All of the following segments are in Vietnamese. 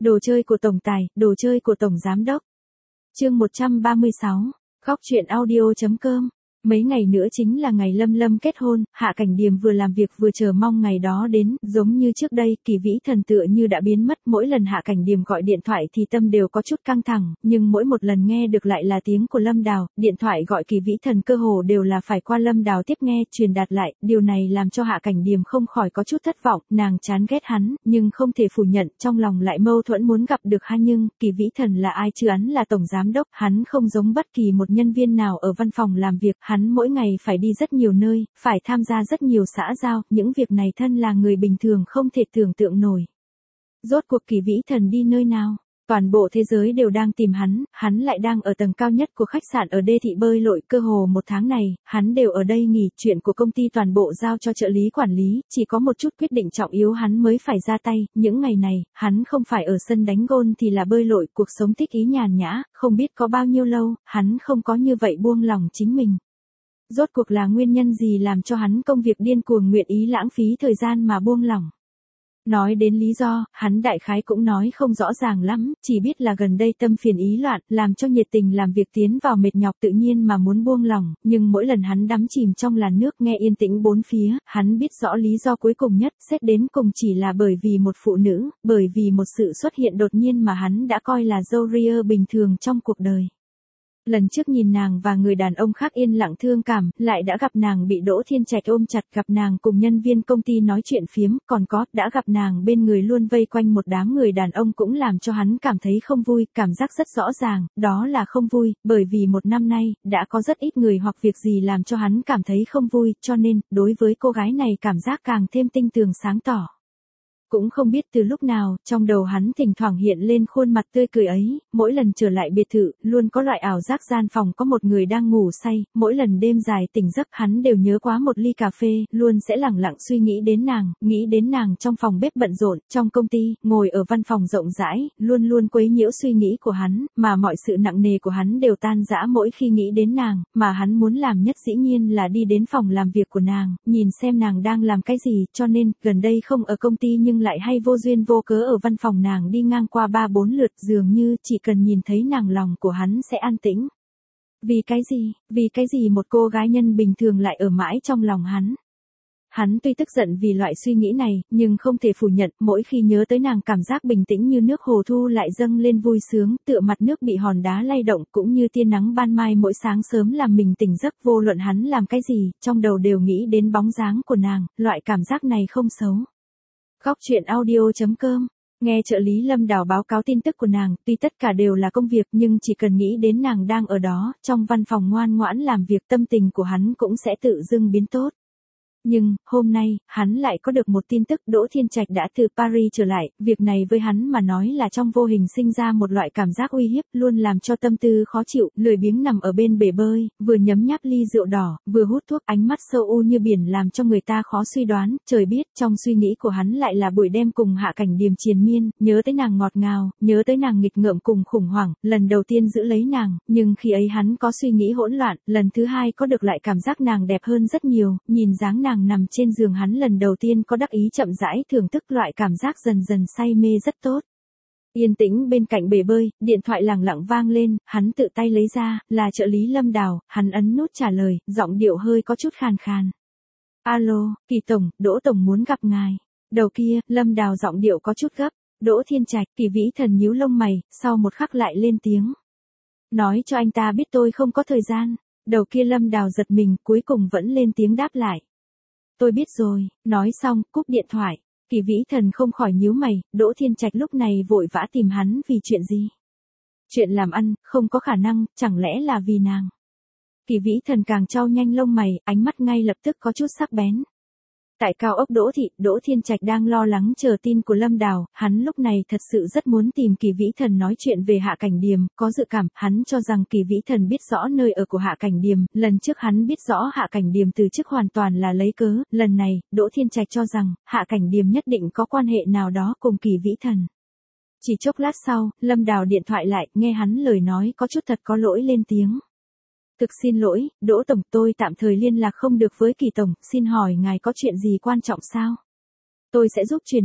Đồ chơi của tổng tài, đồ chơi của tổng giám đốc. Chương 136, Góc truyện audio.com. Mấy ngày nữa chính là ngày Lâm Lâm kết hôn, Hạ Cảnh Điềm vừa làm việc vừa chờ mong ngày đó đến, giống như trước đây, Kỳ Vĩ Thần tựa như đã biến mất, mỗi lần Hạ Cảnh Điềm gọi điện thoại thì tâm đều có chút căng thẳng, nhưng mỗi một lần nghe được lại là tiếng của Lâm Đào, điện thoại gọi Kỳ Vĩ Thần cơ hồ đều là phải qua Lâm Đào tiếp nghe, truyền đạt lại, điều này làm cho Hạ Cảnh Điềm không khỏi có chút thất vọng, nàng chán ghét hắn, nhưng không thể phủ nhận, trong lòng lại mâu thuẫn muốn gặp được hắn, nhưng Kỳ Vĩ Thần là ai chứ, hắn là tổng giám đốc, hắn không giống bất kỳ một nhân viên nào ở văn phòng làm việc, hắn mỗi ngày phải đi rất nhiều nơi, phải tham gia rất nhiều xã giao, những việc này thân là người bình thường không thể tưởng tượng nổi. Rốt cuộc Kỳ Vĩ Thần đi nơi nào? Toàn bộ thế giới đều đang tìm hắn lại đang ở tầng cao nhất của khách sạn ở đê thị bơi lội, cơ hồ một tháng này, hắn đều ở đây nghỉ, chuyện của công ty toàn bộ giao cho trợ lý quản lý, chỉ có một chút quyết định trọng yếu hắn mới phải ra tay, những ngày này, hắn không phải ở sân đánh gôn thì là bơi lội, cuộc sống thích ý nhàn nhã, không biết có bao nhiêu lâu, hắn không có như vậy buông lòng chính mình. Rốt cuộc là nguyên nhân gì làm cho hắn công việc điên cuồng nguyện ý lãng phí thời gian mà buông lỏng? Nói đến lý do, hắn đại khái cũng nói không rõ ràng lắm, chỉ biết là gần đây tâm phiền ý loạn, làm cho nhiệt tình làm việc tiến vào mệt nhọc tự nhiên mà muốn buông lỏng, nhưng mỗi lần hắn đắm chìm trong làn nước nghe yên tĩnh bốn phía, hắn biết rõ lý do cuối cùng nhất, xét đến cùng chỉ là bởi vì một phụ nữ, bởi vì một sự xuất hiện đột nhiên mà hắn đã coi là Jory bình thường trong cuộc đời. Lần trước nhìn nàng và người đàn ông khác yên lặng thương cảm, lại đã gặp nàng bị Đỗ Thiên Trạch ôm chặt, gặp nàng cùng nhân viên công ty nói chuyện phiếm, còn có, đã gặp nàng bên người luôn vây quanh một đám người đàn ông cũng làm cho hắn cảm thấy không vui, cảm giác rất rõ ràng, đó là không vui, bởi vì một năm nay, đã có rất ít người hoặc việc gì làm cho hắn cảm thấy không vui, cho nên, đối với cô gái này cảm giác càng thêm tinh tường sáng tỏ. Cũng không biết từ lúc nào, trong đầu hắn thỉnh thoảng hiện lên khuôn mặt tươi cười ấy, mỗi lần trở lại biệt thự, luôn có loại ảo giác gian phòng có một người đang ngủ say, mỗi lần đêm dài tỉnh giấc hắn đều nhớ quá một ly cà phê, luôn sẽ lẳng lặng suy nghĩ đến nàng trong phòng bếp bận rộn, trong công ty, ngồi ở văn phòng rộng rãi, luôn luôn quấy nhiễu suy nghĩ của hắn, mà mọi sự nặng nề của hắn đều tan rã mỗi khi nghĩ đến nàng, mà hắn muốn làm nhất dĩ nhiên là đi đến phòng làm việc của nàng, nhìn xem nàng đang làm cái gì, cho nên, gần đây không ở công ty nhưng lại hay vô duyên vô cớ ở văn phòng nàng đi ngang qua 3-4 lượt, dường như chỉ cần nhìn thấy nàng lòng của hắn sẽ an tĩnh. Vì cái gì một cô gái nhân bình thường lại ở mãi trong lòng hắn? Hắn tuy tức giận vì loại suy nghĩ này, nhưng không thể phủ nhận, mỗi khi nhớ tới nàng cảm giác bình tĩnh như nước hồ thu lại dâng lên vui sướng, tựa mặt nước bị hòn đá lay động, cũng như tia nắng ban mai mỗi sáng sớm làm mình tỉnh giấc, vô luận hắn làm cái gì, trong đầu đều nghĩ đến bóng dáng của nàng, loại cảm giác này không xấu. Góc truyện audio.com. Nghe trợ lý Lâm Đào báo cáo tin tức của nàng, tuy tất cả đều là công việc nhưng chỉ cần nghĩ đến nàng đang ở đó, trong văn phòng ngoan ngoãn làm việc, tâm tình của hắn cũng sẽ tự dưng biến tốt. Nhưng, hôm nay, hắn lại có được một tin tức Đỗ Thiên Trạch đã từ Paris trở lại, việc này với hắn mà nói là trong vô hình sinh ra một loại cảm giác uy hiếp, luôn làm cho tâm tư khó chịu, lười biếng nằm ở bên bể bơi, vừa nhấm nháp ly rượu đỏ, vừa hút thuốc, ánh mắt sâu u như biển làm cho người ta khó suy đoán, trời biết, trong suy nghĩ của hắn lại là buổi đêm cùng Hạ Cảnh Điềm triền miên, nhớ tới nàng ngọt ngào, nhớ tới nàng nghịch ngợm cùng khủng hoảng, lần đầu tiên giữ lấy nàng, nhưng khi ấy hắn có suy nghĩ hỗn loạn, lần thứ hai có được lại cảm giác nàng đẹp hơn rất nhiều, nhìn dáng nàng nằm trên giường hắn lần đầu tiên có đắc ý chậm rãi thưởng thức loại cảm giác dần dần say mê rất tốt. Yên tĩnh bên cạnh bể bơi, điện thoại lẳng lặng vang lên, hắn tự tay lấy ra, là trợ lý Lâm Đào, hắn ấn nút trả lời, giọng điệu hơi có chút khàn khàn. Alo, Kỳ Tổng, Đỗ Tổng muốn gặp ngài. Đầu kia, Lâm Đào giọng điệu có chút gấp, Đỗ Thiên Trạch, Kỳ Vĩ Thần nhíu lông mày, sau một khắc lại lên tiếng. Nói cho anh ta biết tôi không có thời gian. Đầu kia Lâm Đào giật mình, cuối cùng vẫn lên tiếng đáp lại. Tôi biết rồi, nói xong, cúp điện thoại. Kỳ Vĩ Thần không khỏi nhíu mày, Đỗ Thiên Trạch lúc này vội vã tìm hắn vì chuyện gì? Chuyện làm ăn, không có khả năng, chẳng lẽ là vì nàng? Kỳ Vĩ Thần càng chau nhanh lông mày, ánh mắt ngay lập tức có chút sắc bén. Tại cao ốc Đỗ Thị, Đỗ Thiên Trạch đang lo lắng chờ tin của Lâm Đào, hắn lúc này thật sự rất muốn tìm Kỳ Vĩ Thần nói chuyện về Hạ Cảnh Điềm, có dự cảm, hắn cho rằng Kỳ Vĩ Thần biết rõ nơi ở của Hạ Cảnh Điềm, lần trước hắn biết rõ Hạ Cảnh Điềm từ chức hoàn toàn là lấy cớ, lần này, Đỗ Thiên Trạch cho rằng, Hạ Cảnh Điềm nhất định có quan hệ nào đó cùng Kỳ Vĩ Thần. Chỉ chốc lát sau, Lâm Đào điện thoại lại, nghe hắn lời nói có chút thật có lỗi lên tiếng. Thực xin lỗi, Đỗ Tổng, tôi tạm thời liên lạc không được với Kỳ Tổng, xin hỏi ngài có chuyện gì quan trọng sao? Tôi sẽ giúp truyền đạt.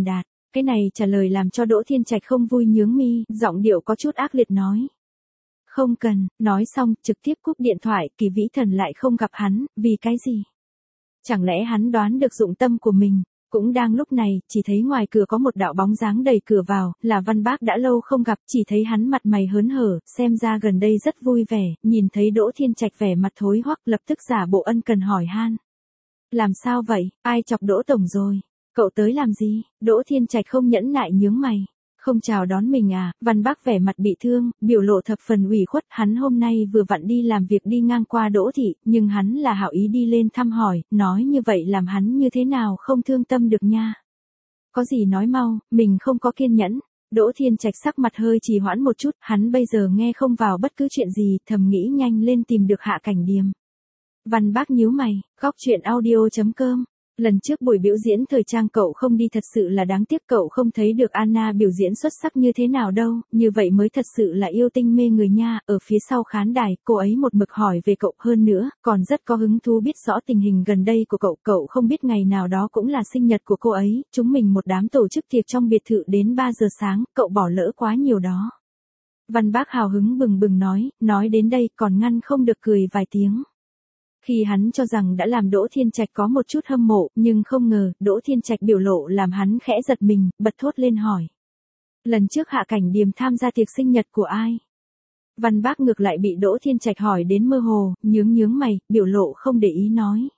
Cái này trả lời làm cho Đỗ Thiên Trạch không vui, nhướng mi, giọng điệu có chút ác liệt nói. Không cần, nói xong, trực tiếp cúp điện thoại, Kỳ Vĩ Thần lại không gặp hắn, vì cái gì? Chẳng lẽ hắn đoán được dụng tâm của mình? Cũng đang lúc này, chỉ thấy ngoài cửa có một đạo bóng dáng đẩy cửa vào, là Văn Bác đã lâu không gặp, chỉ thấy hắn mặt mày hớn hở, xem ra gần đây rất vui vẻ, nhìn thấy Đỗ Thiên Trạch vẻ mặt thối hoắc, lập tức giả bộ ân cần hỏi han. Làm sao vậy, ai chọc Đỗ tổng rồi? Cậu tới làm gì? Đỗ Thiên Trạch không nhẫn nại nhướng mày. Không chào đón mình à? Văn Bác vẻ mặt bị thương, biểu lộ thập phần ủy khuất, hắn hôm nay vừa vặn đi làm việc đi ngang qua Đỗ thị, nhưng hắn là hảo ý đi lên thăm hỏi, nói như vậy làm hắn như thế nào không thương tâm được nha. Có gì nói mau, mình không có kiên nhẫn. Đỗ Thiên Trạch sắc mặt hơi trì hoãn một chút, hắn bây giờ nghe không vào bất cứ chuyện gì, thầm nghĩ nhanh lên tìm được Hạ Cảnh Điềm. Văn Bác nhíu mày, góc chuyện audio.com. Lần trước buổi biểu diễn thời trang cậu không đi thật sự là đáng tiếc, cậu không thấy được Anna biểu diễn xuất sắc như thế nào đâu, như vậy mới thật sự là yêu tinh mê người nha. Ở phía sau khán đài, cô ấy một mực hỏi về cậu, hơn nữa, còn rất có hứng thú biết rõ tình hình gần đây của cậu. Cậu không biết ngày nào đó cũng là sinh nhật của cô ấy, chúng mình một đám tổ chức tiệc trong biệt thự đến 3 giờ sáng, cậu bỏ lỡ quá nhiều đó. Văn Bác hào hứng bừng bừng nói đến đây còn ngăn không được cười vài tiếng. Khi hắn cho rằng đã làm Đỗ Thiên Trạch có một chút hâm mộ, nhưng không ngờ, Đỗ Thiên Trạch biểu lộ làm hắn khẽ giật mình, bật thốt lên hỏi. Lần trước Hạ Cảnh Điềm tham gia tiệc sinh nhật của ai? Văn Bác ngược lại bị Đỗ Thiên Trạch hỏi đến mơ hồ, nhướng mày, biểu lộ không để ý nói.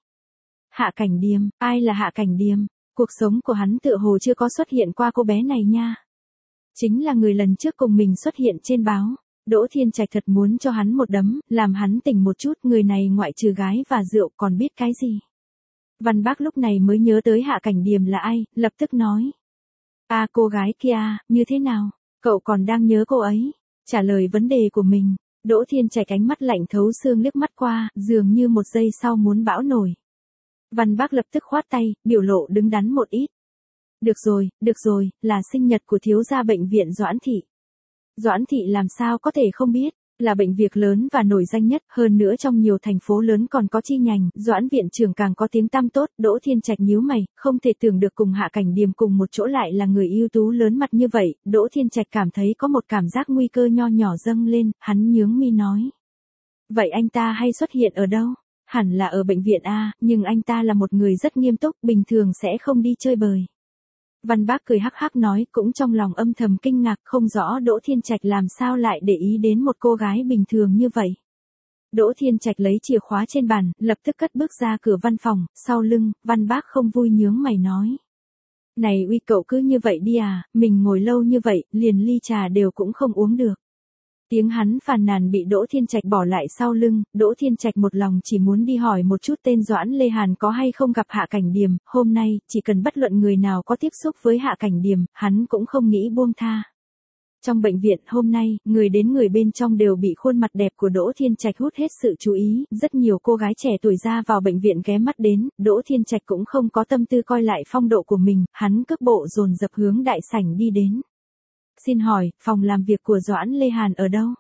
Hạ Cảnh Điềm, ai là Hạ Cảnh Điềm? Cuộc sống của hắn tựa hồ chưa có xuất hiện qua cô bé này nha. Chính là người lần trước cùng mình xuất hiện trên báo. Đỗ Thiên Trạch thật muốn cho hắn một đấm, làm hắn tỉnh một chút, người này ngoại trừ gái và rượu còn biết cái gì. Văn Bác lúc này mới nhớ tới Hạ Cảnh Điềm là ai, lập tức nói. À cô gái kia, như thế nào? Cậu còn đang nhớ cô ấy? Trả lời vấn đề của mình, Đỗ Thiên Trạch ánh mắt lạnh thấu xương liếc mắt qua, dường như một giây sau muốn bão nổi. Văn Bác lập tức khoát tay, biểu lộ đứng đắn một ít. Được rồi, là sinh nhật của thiếu gia bệnh viện Doãn Thị. Doãn Thị làm sao có thể không biết, là bệnh viện lớn và nổi danh nhất, hơn nữa trong nhiều thành phố lớn còn có chi nhánh, Doãn viện trưởng càng có tiếng tăm tốt. Đỗ Thiên Trạch nhíu mày, không thể tưởng được cùng Hạ Cảnh Điềm cùng một chỗ lại là người ưu tú lớn mặt như vậy. Đỗ Thiên Trạch cảm thấy có một cảm giác nguy cơ nho nhỏ dâng lên, hắn nhướng mi nói. Vậy anh ta hay xuất hiện ở đâu? Hẳn là ở bệnh viện A, nhưng anh ta là một người rất nghiêm túc, bình thường sẽ không đi chơi bời. Văn Bác cười hắc hắc nói, cũng trong lòng âm thầm kinh ngạc, không rõ Đỗ Thiên Trạch làm sao lại để ý đến một cô gái bình thường như vậy. Đỗ Thiên Trạch lấy chìa khóa trên bàn, lập tức cất bước ra cửa văn phòng, sau lưng, Văn Bác không vui nhướng mày nói. Này uy, cậu cứ như vậy đi à, mình ngồi lâu như vậy, liền ly trà đều cũng không uống được. Tiếng hắn phàn nàn bị Đỗ Thiên Trạch bỏ lại sau lưng. Đỗ Thiên Trạch một lòng chỉ muốn đi hỏi một chút tên Doãn Lê Hàn có hay không gặp Hạ Cảnh Điềm, hôm nay, chỉ cần bất luận người nào có tiếp xúc với Hạ Cảnh Điềm, hắn cũng không nghĩ buông tha. Trong bệnh viện hôm nay, người đến người bên trong đều bị khuôn mặt đẹp của Đỗ Thiên Trạch hút hết sự chú ý, rất nhiều cô gái trẻ tuổi ra vào bệnh viện ghé mắt đến, Đỗ Thiên Trạch cũng không có tâm tư coi lại phong độ của mình, hắn cước bộ dồn dập hướng đại sảnh đi đến. Xin hỏi, phòng làm việc của Doãn Lê Hàn ở đâu?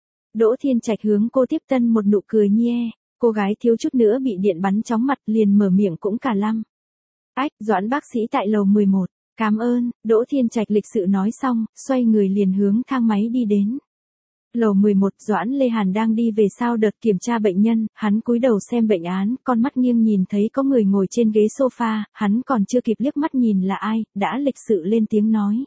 Đỗ Thiên Trạch hướng cô tiếp tân một nụ cười nhe, cô gái thiếu chút nữa bị điện bắn chóng mặt liền mở miệng cũng cả lăm. Ách, Doãn bác sĩ tại lầu 11, cảm ơn, Đỗ Thiên Trạch lịch sự nói xong, xoay người liền hướng thang máy đi đến. Lầu 11, Doãn Lê Hàn đang đi về sau đợt kiểm tra bệnh nhân, hắn cúi đầu xem bệnh án, con mắt nghiêng nhìn thấy có người ngồi trên ghế sofa, hắn còn chưa kịp liếc mắt nhìn là ai, đã lịch sự lên tiếng nói.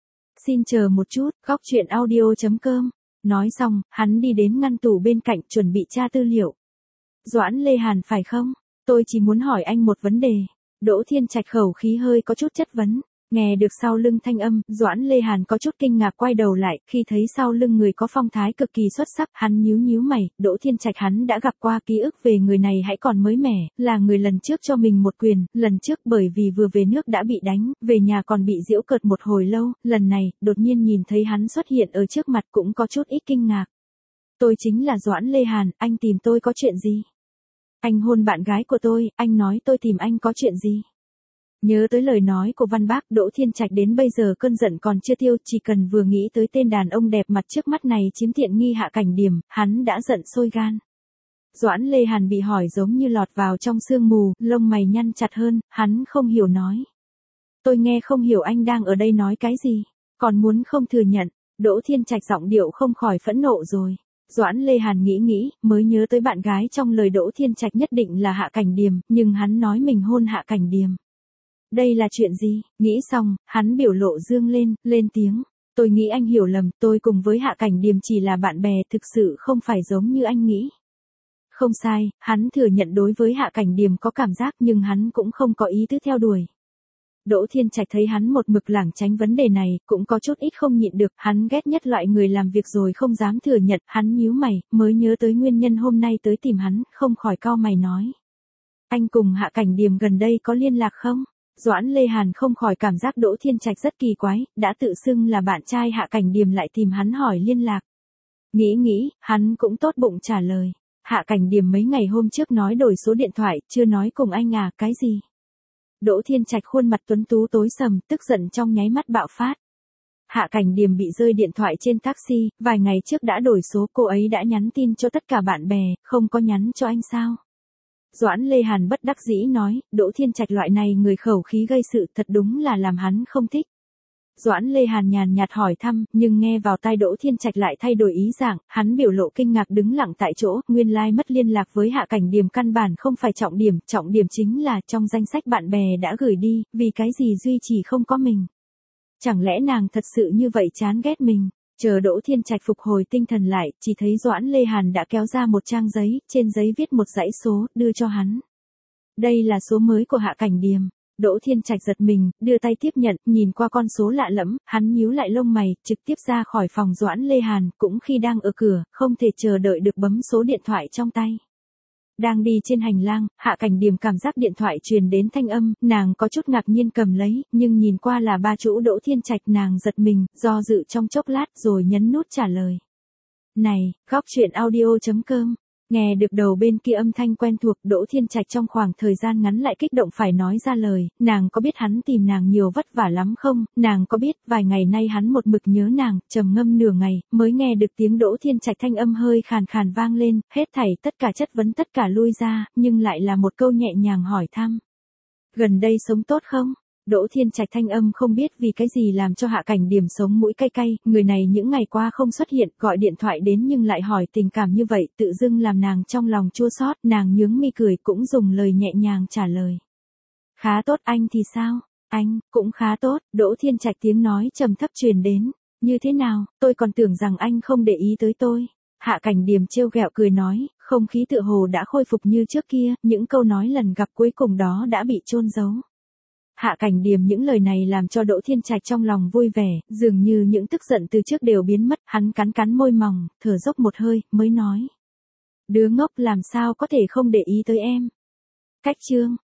Xin chờ một chút, góc chuyện audio.com. Nói xong, hắn đi đến ngăn tủ bên cạnh chuẩn bị tra tư liệu. Doãn Lê Hàn phải không? Tôi chỉ muốn hỏi anh một vấn đề. Đỗ Thiên Trạch khẩu khí hơi có chút chất vấn. Nghe được sau lưng thanh âm, Doãn Lê Hàn có chút kinh ngạc quay đầu lại, khi thấy sau lưng người có phong thái cực kỳ xuất sắc, hắn nhíu mày. Đỗ Thiên Trạch hắn đã gặp qua, ký ức về người này hãy còn mới mẻ, là người lần trước cho mình một quyền, lần trước bởi vì vừa về nước đã bị đánh, về nhà còn bị giễu cợt một hồi lâu, lần này, đột nhiên nhìn thấy hắn xuất hiện ở trước mặt cũng có chút ít kinh ngạc. Tôi chính là Doãn Lê Hàn, anh tìm tôi có chuyện gì? Anh hôn bạn gái của tôi, anh nói tôi tìm anh có chuyện gì? Nhớ tới lời nói của Văn Bác, Đỗ Thiên Trạch đến bây giờ cơn giận còn chưa tiêu, chỉ cần vừa nghĩ tới tên đàn ông đẹp mặt trước mắt này chiếm tiện nghi Hạ Cảnh Điềm, hắn đã giận sôi gan. Doãn Lê Hàn bị hỏi giống như lọt vào trong sương mù, lông mày nhăn chặt hơn, hắn không hiểu nói. Tôi nghe không hiểu anh đang ở đây nói cái gì, còn muốn không thừa nhận. Đỗ Thiên Trạch giọng điệu không khỏi phẫn nộ rồi. Doãn Lê Hàn nghĩ, mới nhớ tới bạn gái trong lời Đỗ Thiên Trạch nhất định là Hạ Cảnh Điềm, nhưng hắn nói mình hôn Hạ Cảnh Điềm. Đây là chuyện gì? Nghĩ xong, hắn biểu lộ dương lên tiếng. Tôi nghĩ anh hiểu lầm, tôi cùng với Hạ Cảnh Điềm chỉ là bạn bè, thực sự không phải giống như anh nghĩ. Không sai, hắn thừa nhận đối với Hạ Cảnh Điềm có cảm giác nhưng hắn cũng không có ý tứ theo đuổi. Đỗ Thiên Trạch thấy hắn một mực lảng tránh vấn đề này, cũng có chút ít không nhịn được, hắn ghét nhất loại người làm việc rồi không dám thừa nhận, hắn nhíu mày, mới nhớ tới nguyên nhân hôm nay tới tìm hắn, không khỏi cau mày nói. Anh cùng Hạ Cảnh Điềm gần đây có liên lạc không? Doãn Lê Hàn không khỏi cảm giác Đỗ Thiên Trạch rất kỳ quái, đã tự xưng là bạn trai Hạ Cảnh Điềm lại tìm hắn hỏi liên lạc. Nghĩ, hắn cũng tốt bụng trả lời. Hạ Cảnh Điềm mấy ngày hôm trước nói đổi số điện thoại, chưa nói cùng anh à, cái gì? Đỗ Thiên Trạch khuôn mặt tuấn tú tối sầm, tức giận trong nháy mắt bạo phát. Hạ Cảnh Điềm bị rơi điện thoại trên taxi, vài ngày trước đã đổi số, cô ấy đã nhắn tin cho tất cả bạn bè, không có nhắn cho anh sao? Doãn Lê Hàn bất đắc dĩ nói, Đỗ Thiên Trạch loại này người khẩu khí gây sự thật đúng là làm hắn không thích. Doãn Lê Hàn nhàn nhạt hỏi thăm, nhưng nghe vào tai Đỗ Thiên Trạch lại thay đổi ý dạng, hắn biểu lộ kinh ngạc đứng lặng tại chỗ, nguyên lai mất liên lạc với Hạ Cảnh Điềm căn bản không phải trọng điểm chính là trong danh sách bạn bè đã gửi đi, vì cái gì duy trì không có mình. Chẳng lẽ nàng thật sự như vậy chán ghét mình? Chờ Đỗ Thiên Trạch phục hồi tinh thần lại, chỉ thấy Doãn Lê Hàn đã kéo ra một trang giấy, trên giấy viết một dãy số, đưa cho hắn. Đây là số mới của Hạ Cảnh Điềm. Đỗ Thiên Trạch giật mình, đưa tay tiếp nhận, nhìn qua con số lạ lẫm, hắn nhíu lại lông mày, trực tiếp ra khỏi phòng Doãn Lê Hàn, cũng khi đang ở cửa, không thể chờ đợi được bấm số điện thoại trong tay. Đang đi trên hành lang, Hạ Cảnh Điềm cảm giác điện thoại truyền đến thanh âm, nàng có chút ngạc nhiên cầm lấy, nhưng nhìn qua là ba chữ Đỗ Thiên Trạch, nàng giật mình, do dự trong chốc lát rồi nhấn nút trả lời. Này, góc chuyện audio.com. Nghe được đầu bên kia âm thanh quen thuộc, Đỗ Thiên Trạch trong khoảng thời gian ngắn lại kích động phải nói ra lời, nàng có biết hắn tìm nàng nhiều vất vả lắm không, nàng có biết vài ngày nay hắn một mực nhớ nàng, trầm ngâm nửa ngày, mới nghe được tiếng Đỗ Thiên Trạch thanh âm hơi khàn khàn vang lên, hết thảy tất cả chất vấn tất cả lui ra, nhưng lại là một câu nhẹ nhàng hỏi thăm. Gần đây sống tốt không? Đỗ Thiên Trạch thanh âm không biết vì cái gì làm cho Hạ Cảnh Điềm sống mũi cay cay, người này những ngày qua không xuất hiện, gọi điện thoại đến nhưng lại hỏi tình cảm như vậy, tự dưng làm nàng trong lòng chua xót, nàng nhướng mi cười cũng dùng lời nhẹ nhàng trả lời. Khá tốt, anh thì sao? Anh, cũng khá tốt, Đỗ Thiên Trạch tiếng nói trầm thấp truyền đến. Như thế nào, tôi còn tưởng rằng anh không để ý tới tôi. Hạ Cảnh Điềm trêu ghẹo cười nói, không khí tựa hồ đã khôi phục như trước kia, những câu nói lần gặp cuối cùng đó đã bị chôn giấu. Hạ Cảnh Điềm những lời này làm cho Đỗ Thiên Trạch trong lòng vui vẻ, dường như những tức giận từ trước đều biến mất, hắn cắn môi mỏng, thở dốc một hơi, mới nói. Đứa ngốc làm sao có thể không để ý tới em. Cách chương.